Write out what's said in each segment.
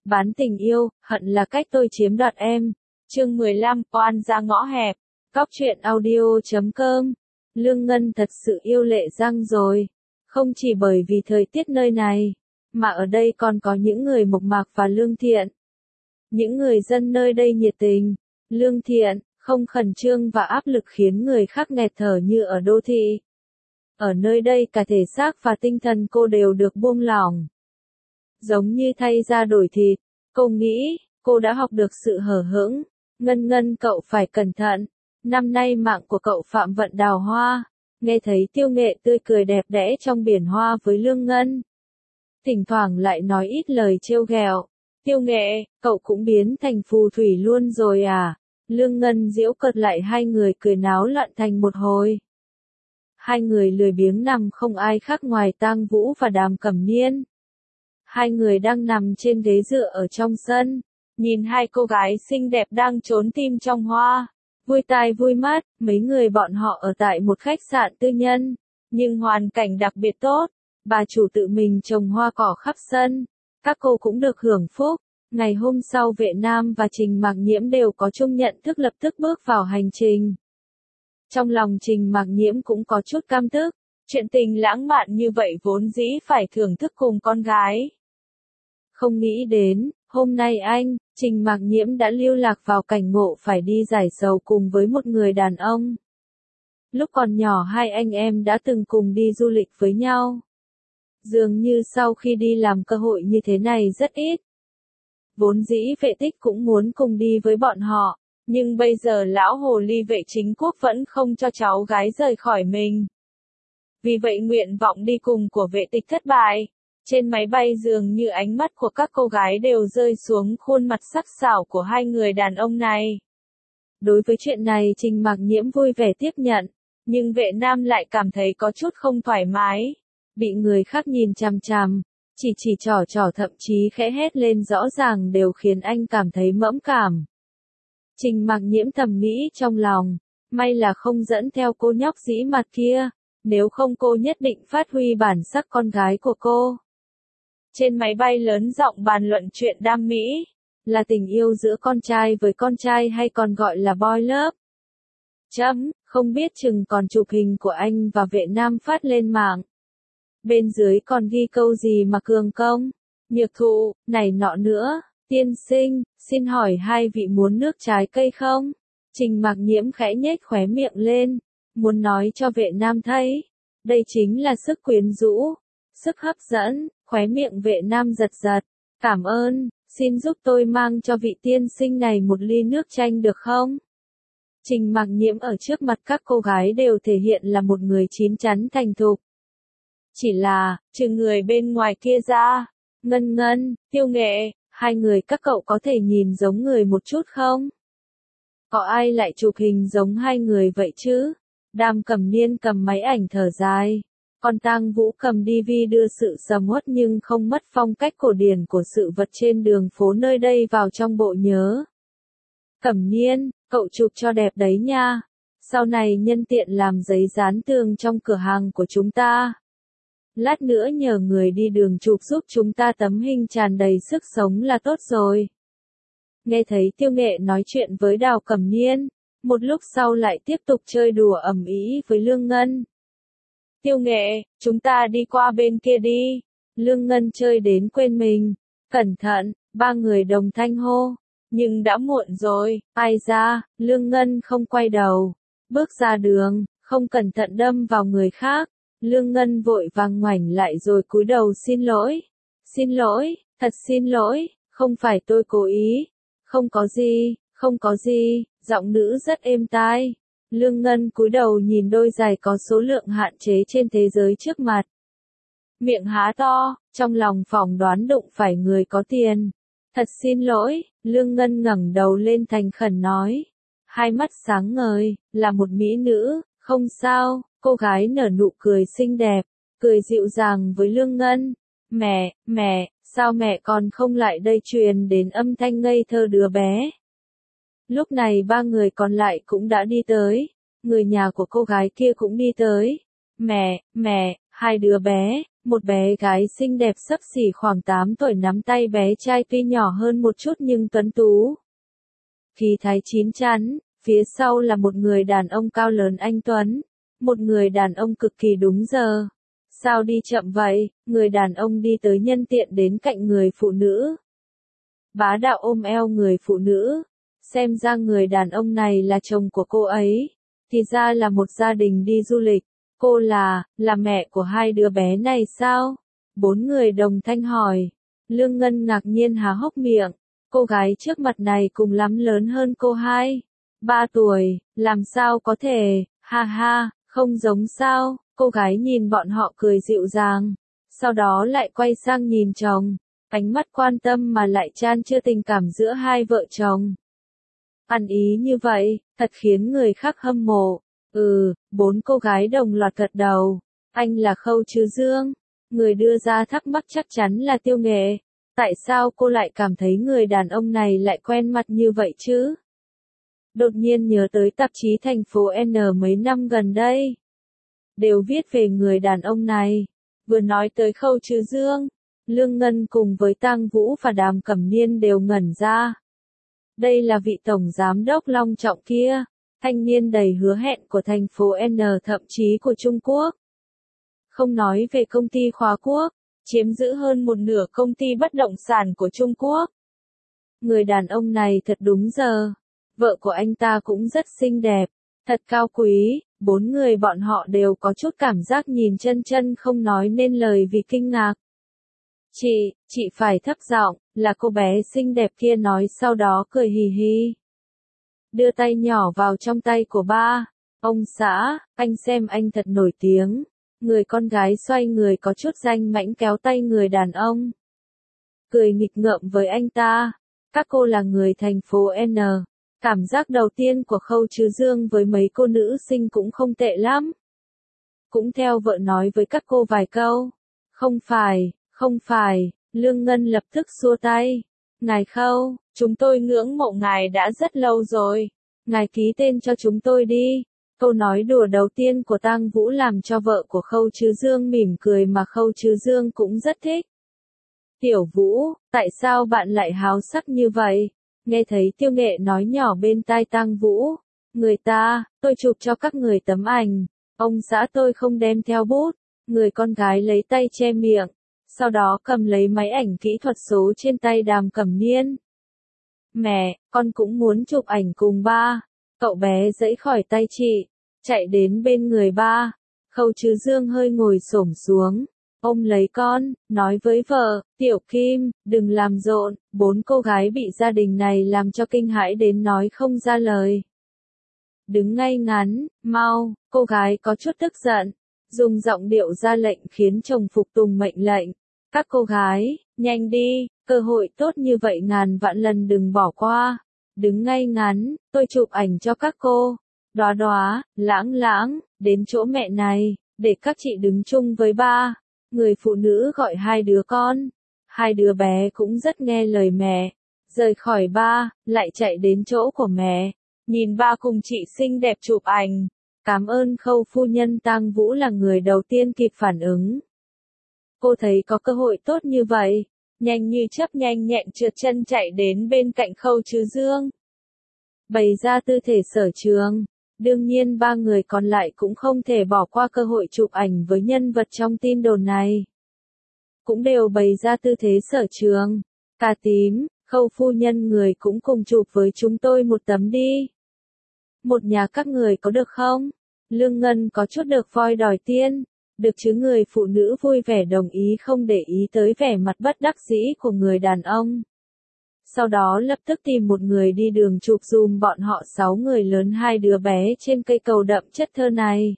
Bán tình yêu, hận là cách tôi chiếm đoạt em. Chương 15, oan ra ngõ hẹp. Cóc truyện audio.com. Lương Ngân thật sự yêu Lệ Giang rồi. Không chỉ bởi vì thời tiết nơi này, mà ở đây còn có những người mộc mạc và lương thiện. Những người dân nơi đây nhiệt tình, lương thiện, không khẩn trương và áp lực khiến người khác nghẹt thở như ở đô thị. Ở nơi đây cả thể xác và tinh thần cô đều được buông lỏng. Giống như thay da đổi thịt, cô nghĩ, cô đã học được sự hờ hững. Ngân Ngân cậu phải cẩn thận, năm nay mạng của cậu Phạm Vận đào hoa. Nghe thấy Tiêu Nghệ tươi cười đẹp đẽ trong biển hoa với Lương Ngân. Thỉnh thoảng lại nói ít lời trêu ghẹo. Tiêu Nghệ, cậu cũng biến thành phù thủy luôn rồi à? Lương Ngân giễu cợt lại hai người cười náo loạn thành một hồi. Hai người lười biếng nằm không ai khác ngoài Tang Vũ và Đàm Cẩm Niên. Hai người đang nằm trên ghế dựa ở trong sân, nhìn hai cô gái xinh đẹp đang trốn tim trong hoa. Vui tai vui mắt, mấy người bọn họ ở tại một khách sạn tư nhân, nhưng hoàn cảnh đặc biệt tốt. Bà chủ tự mình trồng hoa cỏ khắp sân, các cô cũng được hưởng phúc. Ngày hôm sau Vệ Nam và Trình Mạc Nhiễm đều có chung nhận thức lập tức bước vào hành trình. Trong lòng Trình Mạc Nhiễm cũng có chút căm tức, chuyện tình lãng mạn như vậy vốn dĩ phải thưởng thức cùng con gái. Không nghĩ đến, hôm nay Trình Mạc Nhiễm đã lưu lạc vào cảnh ngộ phải đi giải sầu cùng với một người đàn ông. Lúc còn nhỏ hai anh em đã từng cùng đi du lịch với nhau. Dường như sau khi đi làm cơ hội như thế này rất ít. Vốn dĩ Vệ Tích cũng muốn cùng đi với bọn họ, nhưng bây giờ lão hồ ly Vệ Chính Quốc vẫn không cho cháu gái rời khỏi mình. Vì vậy nguyện vọng đi cùng của Vệ Tích thất bại. Trên máy bay dường như ánh mắt của các cô gái đều rơi xuống khuôn mặt sắc sảo của hai người đàn ông này. Đối với chuyện này Trình Mạc Nhiễm vui vẻ tiếp nhận, nhưng Vệ Nam lại cảm thấy có chút không thoải mái. Bị người khác nhìn chằm chằm, chỉ trỏ thậm chí khẽ hét lên rõ ràng đều khiến anh cảm thấy mẫm cảm. Trình Mạc Nhiễm thầm nghĩ trong lòng, may là không dẫn theo cô nhóc dĩ mặt kia, nếu không cô nhất định phát huy bản sắc con gái của cô. Trên máy bay lớn giọng bàn luận chuyện đam mỹ, là tình yêu giữa con trai với con trai hay còn gọi là boy love. Không biết chừng còn chụp hình của anh và Vệ Nam phát lên mạng. Bên dưới còn ghi câu gì mà cường công, nhược thụ, này nọ nữa. Tiên sinh, xin hỏi hai vị muốn nước trái cây không? Trình Mạc Nhiễm khẽ nhếch khóe miệng lên, muốn nói cho Vệ Nam thấy, đây chính là sức quyến rũ, sức hấp dẫn. Khóe miệng Vệ Nam giật giật, cảm ơn, xin giúp tôi mang cho vị tiên sinh này một ly nước chanh được không? Trình Mạc Nhiễm ở trước mặt các cô gái đều thể hiện là một người chín chắn thành thục. Chỉ là, trừ người bên ngoài kia ra, Ngân Ngân, Tiêu Nghệ, hai người các cậu có thể nhìn giống người một chút không? Có ai lại chụp hình giống hai người vậy chứ? Đàm Cẩm Niên cầm máy ảnh thở dài. Còn Tang Vũ cầm DV đưa sự sầm uất nhưng không mất phong cách cổ điển của sự vật trên đường phố nơi đây vào trong bộ nhớ. Cẩm Niên, cậu chụp cho đẹp đấy nha. Sau này nhân tiện làm giấy dán tường trong cửa hàng của chúng ta. Lát nữa nhờ người đi đường chụp giúp chúng ta tấm hình tràn đầy sức sống là tốt rồi. Nghe thấy Tiêu Nghệ nói chuyện với Đào Cẩm Niên, một lúc sau lại tiếp tục chơi đùa ầm ĩ với Lương Ngân. Tiêu Nghệ, chúng ta đi qua bên kia đi. Lương Ngân chơi đến quên mình. Cẩn thận, ba người đồng thanh hô. Nhưng đã muộn rồi, ai ra, Lương Ngân không quay đầu. Bước ra đường, không cẩn thận đâm vào người khác. Lương Ngân vội vàng ngoảnh lại rồi cúi đầu xin lỗi. Xin lỗi, thật xin lỗi, không phải tôi cố ý. Không có gì, giọng nữ rất êm tai. Lương Ngân cúi đầu nhìn đôi giày có số lượng hạn chế trên thế giới trước mặt. Miệng há to, trong lòng phỏng đoán đụng phải người có tiền. Thật xin lỗi, Lương Ngân ngẩng đầu lên thành khẩn nói. Hai mắt sáng ngời, là một mỹ nữ, không sao, cô gái nở nụ cười xinh đẹp, cười dịu dàng với Lương Ngân. Mẹ, sao mẹ còn không lại đây truyền đến âm thanh ngây thơ đứa bé. Lúc này ba người còn lại cũng đã đi tới, người nhà của cô gái kia cũng đi tới. Mẹ, hai đứa bé, Một bé gái xinh đẹp xấp xỉ khoảng 8 tuổi nắm tay bé trai tuy nhỏ hơn một chút nhưng tuấn tú. Khí thái chín chắn, phía sau là một người đàn ông cao lớn anh tuấn, một người đàn ông cực kỳ đúng giờ. Sao đi chậm vậy? Người đàn ông đi tới nhân tiện đến cạnh người phụ nữ. Bá đạo ôm eo người phụ nữ. Xem ra người đàn ông này là chồng của cô ấy. Thì ra là một gia đình đi du lịch. Cô là mẹ của hai đứa bé này sao? Bốn người đồng thanh hỏi. Lương Ngân ngạc nhiên há hốc miệng. Cô gái trước mặt này cùng lắm lớn hơn cô 2-3 tuổi, làm sao có thể, ha ha, không giống sao, cô gái nhìn bọn họ cười dịu dàng, sau đó lại quay sang nhìn chồng, ánh mắt quan tâm mà lại chan chứa tình cảm giữa hai vợ chồng. Ăn ý như vậy, thật khiến người khác hâm mộ. Bốn cô gái đồng loạt gật đầu. Anh là Khâu Trừ Dương. Người đưa ra thắc mắc chắc chắn là Tiêu Nghệ. Tại sao cô lại cảm thấy người đàn ông này lại quen mặt như vậy chứ? Đột nhiên nhớ tới tạp chí thành phố N mấy năm gần đây. Đều viết về người đàn ông này. Vừa nói tới Khâu Trừ Dương, Lương Ngân cùng với Tang Vũ và Đàm Cẩm Niên đều ngẩn ra. Đây là vị tổng giám đốc long trọng kia, thanh niên đầy hứa hẹn của thành phố N thậm chí của Trung Quốc. Không nói về công ty Khóa Quốc, chiếm giữ hơn một nửa công ty bất động sản của Trung Quốc. Người đàn ông này thật đúng giờ. Vợ của anh ta cũng rất xinh đẹp, thật cao quý. Bốn người bọn họ đều có chút cảm giác nhìn chân chân không nói nên lời vì kinh ngạc. Chị phải thấp giọng, là cô bé xinh đẹp kia nói sau đó cười hì hì. Đưa tay nhỏ vào trong tay của ba. Ông xã, anh xem anh thật nổi tiếng. Người con gái xoay người có chút danh mãnh kéo tay người đàn ông. Cười nghịch ngợm với anh ta. Các cô là người thành phố N. Cảm giác đầu tiên của Khâu Trừ Dương với mấy cô nữ sinh cũng không tệ lắm. Cũng theo vợ nói với các cô vài câu. Không phải, Lương Ngân lập tức xua tay. Ngài Khâu, chúng tôi ngưỡng mộ ngài đã rất lâu rồi. Ngài ký tên cho chúng tôi đi. Câu nói đùa đầu tiên của Tang Vũ làm cho vợ của Khâu Trừ Dương mỉm cười mà Khâu Trừ Dương cũng rất thích. Tiểu Vũ, tại sao bạn lại háo sắc như vậy? Nghe thấy Tiêu Nghệ nói nhỏ bên tai Tang Vũ. Tôi chụp cho các người tấm ảnh. Ông xã tôi không đem theo bút. Người con gái lấy tay che miệng. Sau đó cầm lấy máy ảnh kỹ thuật số trên tay Đàm Cẩm Niên. Mẹ, con cũng muốn chụp ảnh cùng ba. Cậu bé giãy khỏi tay chị, chạy đến bên người ba. Khâu Trừ Dương hơi ngồi xổm xuống, ôm lấy con, nói với vợ, Tiểu Kim, đừng làm rộn. Bốn cô gái bị gia đình này làm cho kinh hãi đến nói không ra lời. Đứng ngay ngắn, mau, cô gái có chút tức giận, dùng giọng điệu ra lệnh khiến chồng phục tùng mệnh lệnh. Các cô gái, nhanh đi, cơ hội tốt như vậy ngàn vạn lần đừng bỏ qua. Đứng ngay ngắn, tôi chụp ảnh cho các cô. Đóa đóa, lãng lãng, đến chỗ mẹ này, để các chị đứng chung với ba. Người phụ nữ gọi hai đứa con. Hai đứa bé cũng rất nghe lời mẹ. Rời khỏi ba, lại chạy đến chỗ của mẹ. Nhìn ba cùng chị xinh đẹp chụp ảnh. Cảm ơn Khâu phu nhân. Tang Vũ là người đầu tiên kịp phản ứng. Cô thấy có cơ hội tốt như vậy. Nhanh như chớp nhanh nhẹn trượt chân chạy đến bên cạnh Khâu Trừ Dương. Bày ra tư thể sở trường. Đương nhiên ba người còn lại cũng không thể bỏ qua cơ hội chụp ảnh với nhân vật trong tin đồn này. Cũng đều bày ra tư thế sở trường. Cà tím, Khâu phu nhân người cũng cùng chụp với chúng tôi một tấm đi. Một nhà các người có được không? Lương Ngân có chút được voi đòi tiên. Được chứ, người phụ nữ vui vẻ đồng ý không để ý tới vẻ mặt bất đắc dĩ của người đàn ông. Sau đó lập tức tìm một người đi đường chụp dùm bọn họ 6 người lớn 2 đứa bé trên cây cầu đậm chất thơ này.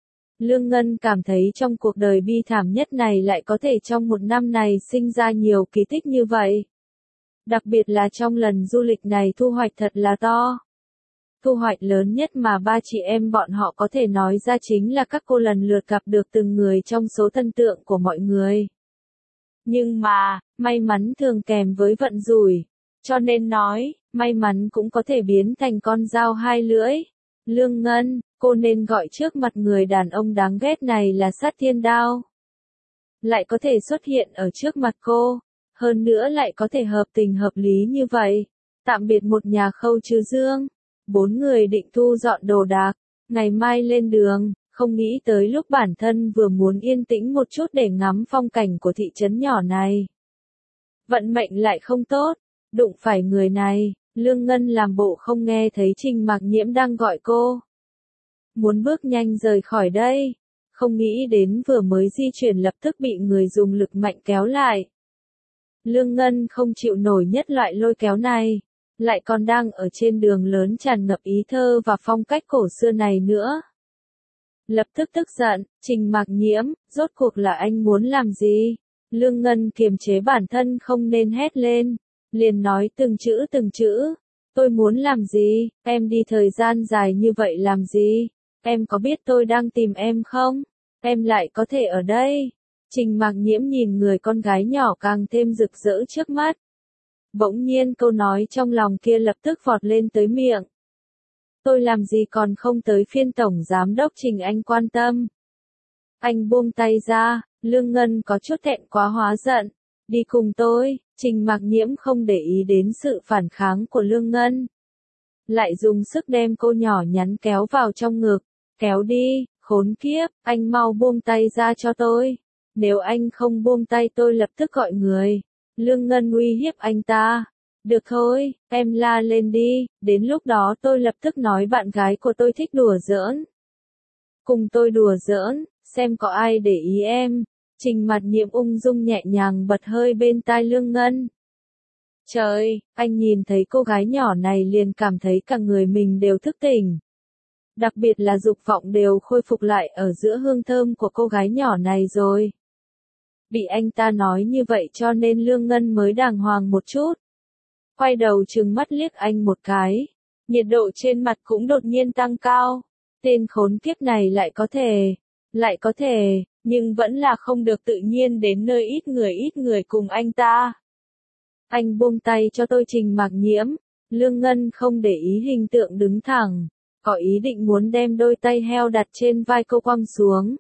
Lương Ngân cảm thấy trong cuộc đời bi thảm nhất này lại có thể trong một năm này sinh ra nhiều kỳ tích như vậy. Đặc biệt là trong lần du lịch này thu hoạch thật là to. Thu hoạch lớn nhất mà ba chị em bọn họ có thể nói ra chính là các cô lần lượt gặp được từng người trong số thần tượng của mọi người. Nhưng mà, may mắn thường kèm với vận rủi. Cho nên nói, may mắn cũng có thể biến thành con dao hai lưỡi. Lương Ngân, cô nên gọi trước mặt người đàn ông đáng ghét này là Sát Thiên Đao. lại có thể xuất hiện ở trước mặt cô, hơn nữa lại có thể hợp tình hợp lý như vậy. Tạm biệt một nhà Khâu Trừ Dương, 4 người định thu dọn đồ đạc, ngày mai lên đường, không nghĩ tới lúc bản thân vừa muốn yên tĩnh một chút để ngắm phong cảnh của thị trấn nhỏ này. Vận mệnh lại không tốt, đụng phải người này, Lương Ngân làm bộ không nghe thấy Trình Mạc Nhiễm đang gọi cô. Muốn bước nhanh rời khỏi đây, không nghĩ đến vừa mới di chuyển lập tức bị người dùng lực mạnh kéo lại. Lương Ngân không chịu nổi nhất loại lôi kéo này, lại còn đang ở trên đường lớn tràn ngập ý thơ và phong cách cổ xưa này nữa. Lập tức tức giận, Trình Mạc Nhiễm, rốt cuộc là anh muốn làm gì? Lương Ngân kiềm chế bản thân không nên hét lên, liền nói từng chữ, tôi muốn làm gì, em đi thời gian dài như vậy làm gì, em có biết tôi đang tìm em không, em lại có thể ở đây. Trình Mạc Nhiễm nhìn người con gái nhỏ càng thêm rực rỡ trước mắt. Bỗng nhiên câu nói trong lòng kia lập tức vọt lên tới miệng. Tôi làm gì còn không tới phiên Tổng Giám đốc Trình anh quan tâm. Anh buông tay ra, Lương Ngân có chút thẹn quá hóa giận. Đi cùng tôi, Trình Mạc Nhiễm không để ý đến sự phản kháng của Lương Ngân. Lại dùng sức đem cô nhỏ nhắn kéo vào trong ngực. Kéo đi, khốn kiếp, anh mau buông tay ra cho tôi. Nếu anh không buông tay tôi lập tức gọi người. Lương Ngân uy hiếp anh ta. Được thôi, em la lên đi, đến lúc đó tôi lập tức nói bạn gái của tôi thích đùa giỡn. Cùng tôi đùa giỡn, xem có ai để ý em. Trình Mạc Nhiễm ung dung nhẹ nhàng bật hơi bên tai Lương Ngân. Trời, anh nhìn thấy cô gái nhỏ này liền cảm thấy cả người mình đều thức tỉnh. Đặc biệt là dục vọng đều khôi phục lại ở giữa hương thơm của cô gái nhỏ này rồi. Bị anh ta nói như vậy cho nên Lương Ngân mới đàng hoàng một chút. Quay đầu trừng mắt liếc anh một cái. Nhiệt độ trên mặt cũng đột nhiên tăng cao. Tên khốn kiếp này lại có thể, nhưng vẫn là không được tự nhiên đến nơi ít người cùng anh ta. Anh buông tay cho tôi Trình Mạc Nhiễm. Lương Ngân không để ý hình tượng đứng thẳng, có ý định muốn đem đôi tay heo đặt trên vai cô quăng xuống.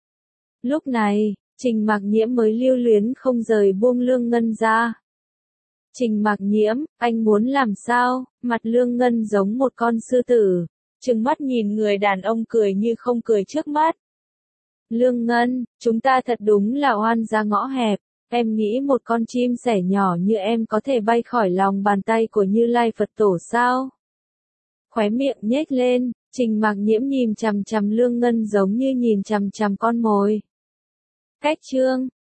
Lúc này, Trình Mạc Nhiễm mới lưu luyến không rời buông Lương Ngân ra. Trình Mạc Nhiễm, anh muốn làm sao? Mặt Lương Ngân giống một con sư tử, trừng mắt nhìn người đàn ông cười như không cười trước mắt. Lương Ngân, chúng ta thật đúng là oan gia ngõ hẹp, em nghĩ một con chim sẻ nhỏ như em có thể bay khỏi lòng bàn tay của Như Lai Phật Tổ sao? Khóe miệng nhếch lên, Trình Mạc Nhiễm nhìn chằm chằm Lương Ngân giống như nhìn chằm chằm con mồi. Cách chương